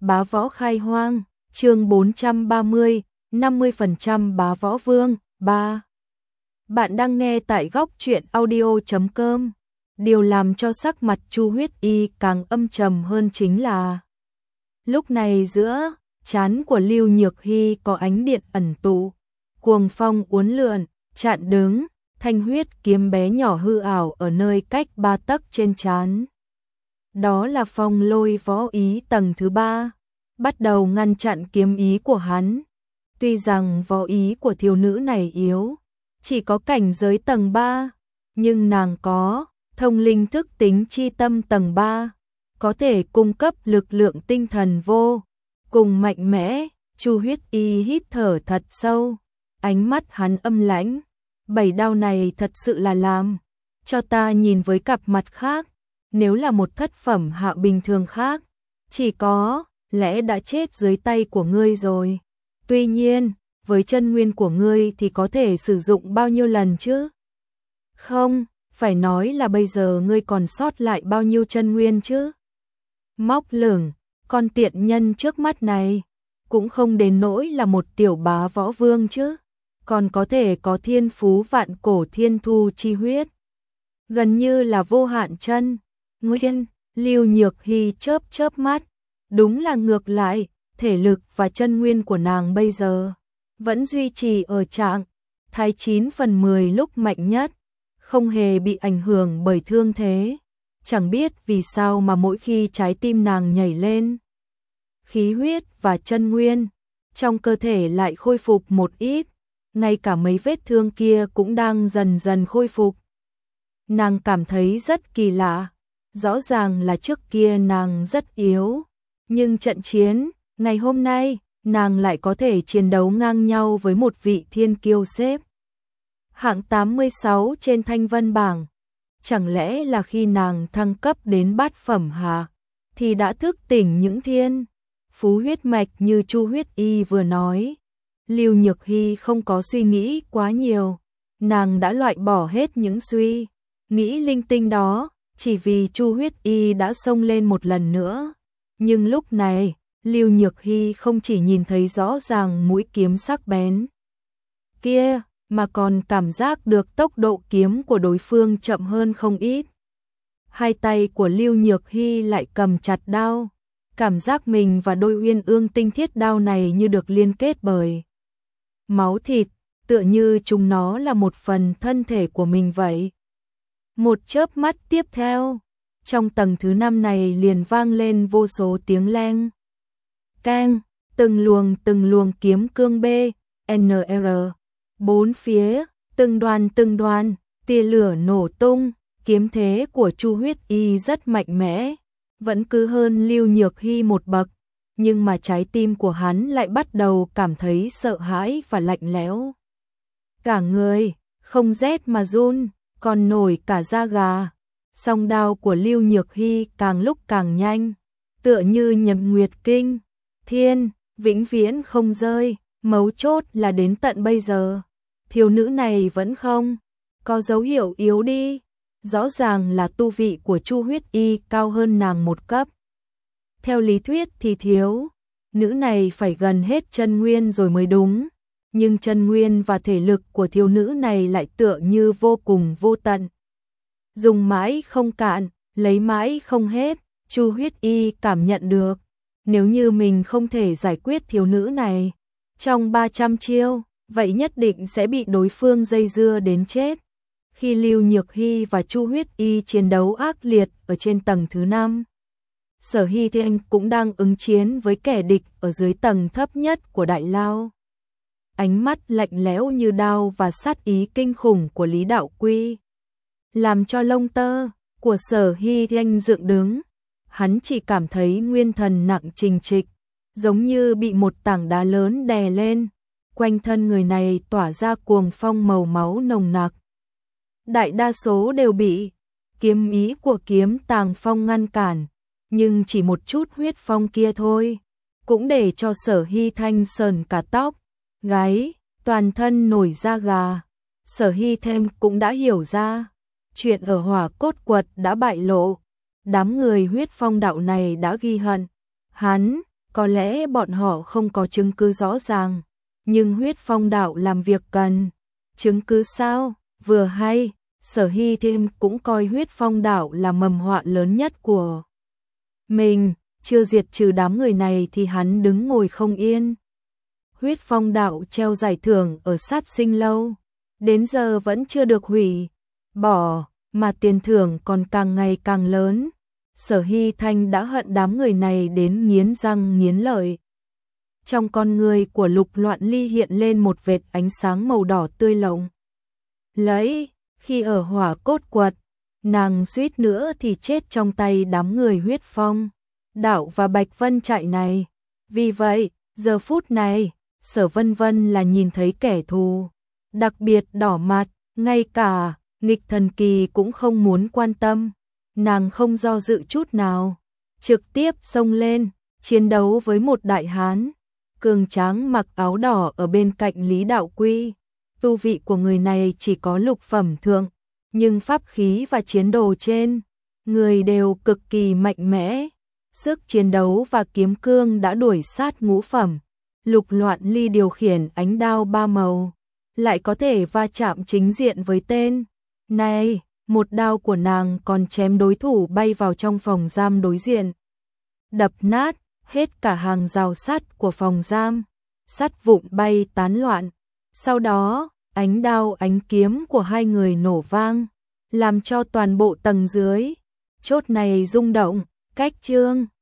Bá võ khai hoang, chương 430, 50% bá võ vương, 3. Bạn đang nghe tại góc truyện audio.com. Điều làm cho sắc mặt Chu Huyết Y càng âm trầm hơn chính là lúc này giữa trán của Lưu Nhược Hy có ánh điện ẩn tụ, cuồng phong uốn lượn, chặn đứng, thanh huyết kiếm bé nhỏ hư ảo ở nơi cách 3 tấc trên trán. Đó là phong lôi võ ý tầng thứ 3, bắt đầu ngăn chặn kiếm ý của hắn. Tuy rằng võ ý của thiếu nữ này yếu, chỉ có cảnh giới tầng 3, nhưng nàng có thông linh thức tính chi tâm tầng 3, có thể cung cấp lực lượng tinh thần vô cùng mạnh mẽ. Chu Huyết Y hít thở thật sâu, ánh mắt hắn âm lãnh. 7 đao này thật sự là làm cho ta nhìn với cặp mặt khác. Nếu là một thất phẩm hạ bình thường khác, chỉ có lẽ đã chết dưới tay của ngươi rồi. Tuy nhiên, với chân nguyên của ngươi thì có thể sử dụng bao nhiêu lần chứ? Không, phải nói là bây giờ ngươi còn sót lại bao nhiêu chân nguyên chứ? Móc lửng, con tiện nhân trước mắt này cũng không đến nỗi là một tiểu bá võ vương chứ, còn có thể có thiên phú vạn cổ thiên thu chi huyết, gần như là vô hạn chân nguyên. Lưu Nhược Hy chớp mắt, đúng là ngược lại, thể lực và chân nguyên của nàng bây giờ vẫn duy trì ở trạng thái 9/10 lúc mạnh nhất, không hề bị ảnh hưởng bởi thương thế. Chẳng biết vì sao mà mỗi khi trái tim nàng nhảy lên, khí huyết và chân nguyên trong cơ thể lại khôi phục một ít, ngay cả mấy vết thương kia cũng đang dần dần khôi phục. Nàng cảm thấy rất kỳ lạ, rõ ràng là trước kia nàng rất yếu, nhưng trận chiến ngày hôm nay nàng lại có thể chiến đấu ngang nhau với một vị thiên kiêu xếp hạng 86 trên thanh vân bảng. Chẳng lẽ là khi nàng thăng cấp đến bát phẩm hạ thì đã thức tỉnh những thiên phú huyết mạch như Chu Huyết Y vừa nói? Lưu Nhược Hy không có suy nghĩ quá nhiều, nàng đã loại bỏ hết những suy nghĩ linh tinh đó, chỉ vì Chu Huyết Y đã xông lên một lần nữa. Nhưng lúc này, Lưu Nhược Hy không chỉ nhìn thấy rõ ràng mũi kiếm sắc bén kia, mà còn cảm giác được tốc độ kiếm của đối phương chậm hơn không ít. Hai tay của Lưu Nhược Hy lại cầm chặt đao, cảm giác mình và đôi uyên ương tinh thiết đao này như được liên kết bởi máu thịt, tựa như chúng nó là một phần thân thể của mình vậy. Một chớp mắt tiếp theo, trong tầng thứ 5 này liền vang lên vô số tiếng leng keng, từng luồng kiếm cương B, NR, bốn phía, từng đoàn, tia lửa nổ tung. Kiếm thế của Chu Huyết Y rất mạnh mẽ, vẫn cứ hơn Lưu Nhược Hy một bậc, nhưng mà trái tim của hắn lại bắt đầu cảm thấy sợ hãi và lạnh lẽo. Cả người không rét mà run, còn nổi cả da gà. Song đao của Lưu Nhược Hy càng lúc càng nhanh, tựa như Nhật Nguyệt Kinh Thiên, vĩnh viễn không rơi. Mấu chốt là đến tận bây giờ, thiếu nữ này vẫn không có dấu hiệu yếu đi. Rõ ràng là tu vị của Chu Huyết Y cao hơn nàng một cấp. Theo lý thuyết thì thiếu nữ này phải gần hết chân nguyên rồi mới đúng, nhưng chân nguyên và thể lực của thiếu nữ này lại tựa như vô cùng vô tận, dùng mãi không cạn, lấy mãi không hết. Chu Huyết Y cảm nhận được, nếu như mình không thể giải quyết thiếu nữ này trong 300 chiêu, vậy nhất định sẽ bị đối phương dây dưa đến chết. Khi Lưu Nhược Hy và Chu Huyết Y chiến đấu ác liệt ở trên tầng thứ 5, Sở Hy Thiên cũng đang ứng chiến với kẻ địch ở dưới tầng thấp nhất của đại lao. Ánh mắt lạnh lẽo như đao và sát ý kinh khủng của Lý Đạo Quy làm cho lông tơ của Sở Hy Thiên dựng đứng. Hắn chỉ cảm thấy nguyên thần nặng trịch trịch, giống như bị một tảng đá lớn đè lên. Quanh thân người này tỏa ra cuồng phong màu máu nồng nặc. Đại đa số đều bị kiếm ý của kiếm tàng phong ngăn cản, nhưng chỉ một chút huyết phong kia thôi, cũng để cho Sở Hy Thanh sờn cả tóc, gáy, toàn thân nổi da gà. Sở Hy Thêm cũng đã hiểu ra, chuyện ở Hỏa Cốt Quật đã bại lộ, đám người huyết phong đạo này đã ghi hận hắn, Có lẽ bọn họ không có chứng cứ rõ ràng, nhưng huyết phong đạo làm việc cần. Chứng cứ sao? Vừa hay, Sở Hy thêm cũng coi huyết phong đạo là mầm họa lớn nhất của mình, chưa diệt trừ đám người này thì hắn đứng ngồi không yên. Huyết phong đạo treo giải thưởng ở sát sinh lâu, đến giờ vẫn chưa được hủy bỏ, mà tiền thưởng còn càng ngày càng lớn. Sở Hy Thanh đã hận đám người này đến nghiến răng nghiến lợi. Trong con người của Lục Loạn Ly hiện lên một vệt ánh sáng màu đỏ tươi lộng lẫy, khi ở hỏa cốt quật, nàng suýt nữa thì chết trong tay đám người huyết phong đạo và Bạch Vân Trại này. Vì vậy, giờ phút này, Sở Vân Vân là nhìn thấy kẻ thù, đặc biệt đỏ mặt, ngay cả Nghịch Thần Kỳ cũng không muốn quan tâm. Nàng không do dự chút nào, trực tiếp xông lên, chiến đấu với một đại hán cường tráng mặc áo đỏ ở bên cạnh Lý Đạo Quy. Tu vị của người này chỉ có lục phẩm thượng, nhưng pháp khí và chiến đồ trên người đều cực kỳ mạnh mẽ. Sức chiến đấu và kiếm cương đã đuổi sát ngũ phẩm. Lục Loạn Ly điều khiển ánh đao ba màu, lại có thể va chạm chính diện với tên này. Một đao của nàng còn chém đối thủ bay vào trong phòng giam đối diện, đập nát hết cả hàng rào sắt của phòng giam, sắt vụn bay tán loạn. Sau đó, ánh đao ánh kiếm của hai người nổ vang, làm cho toàn bộ tầng dưới chốt này rung động. Cách chương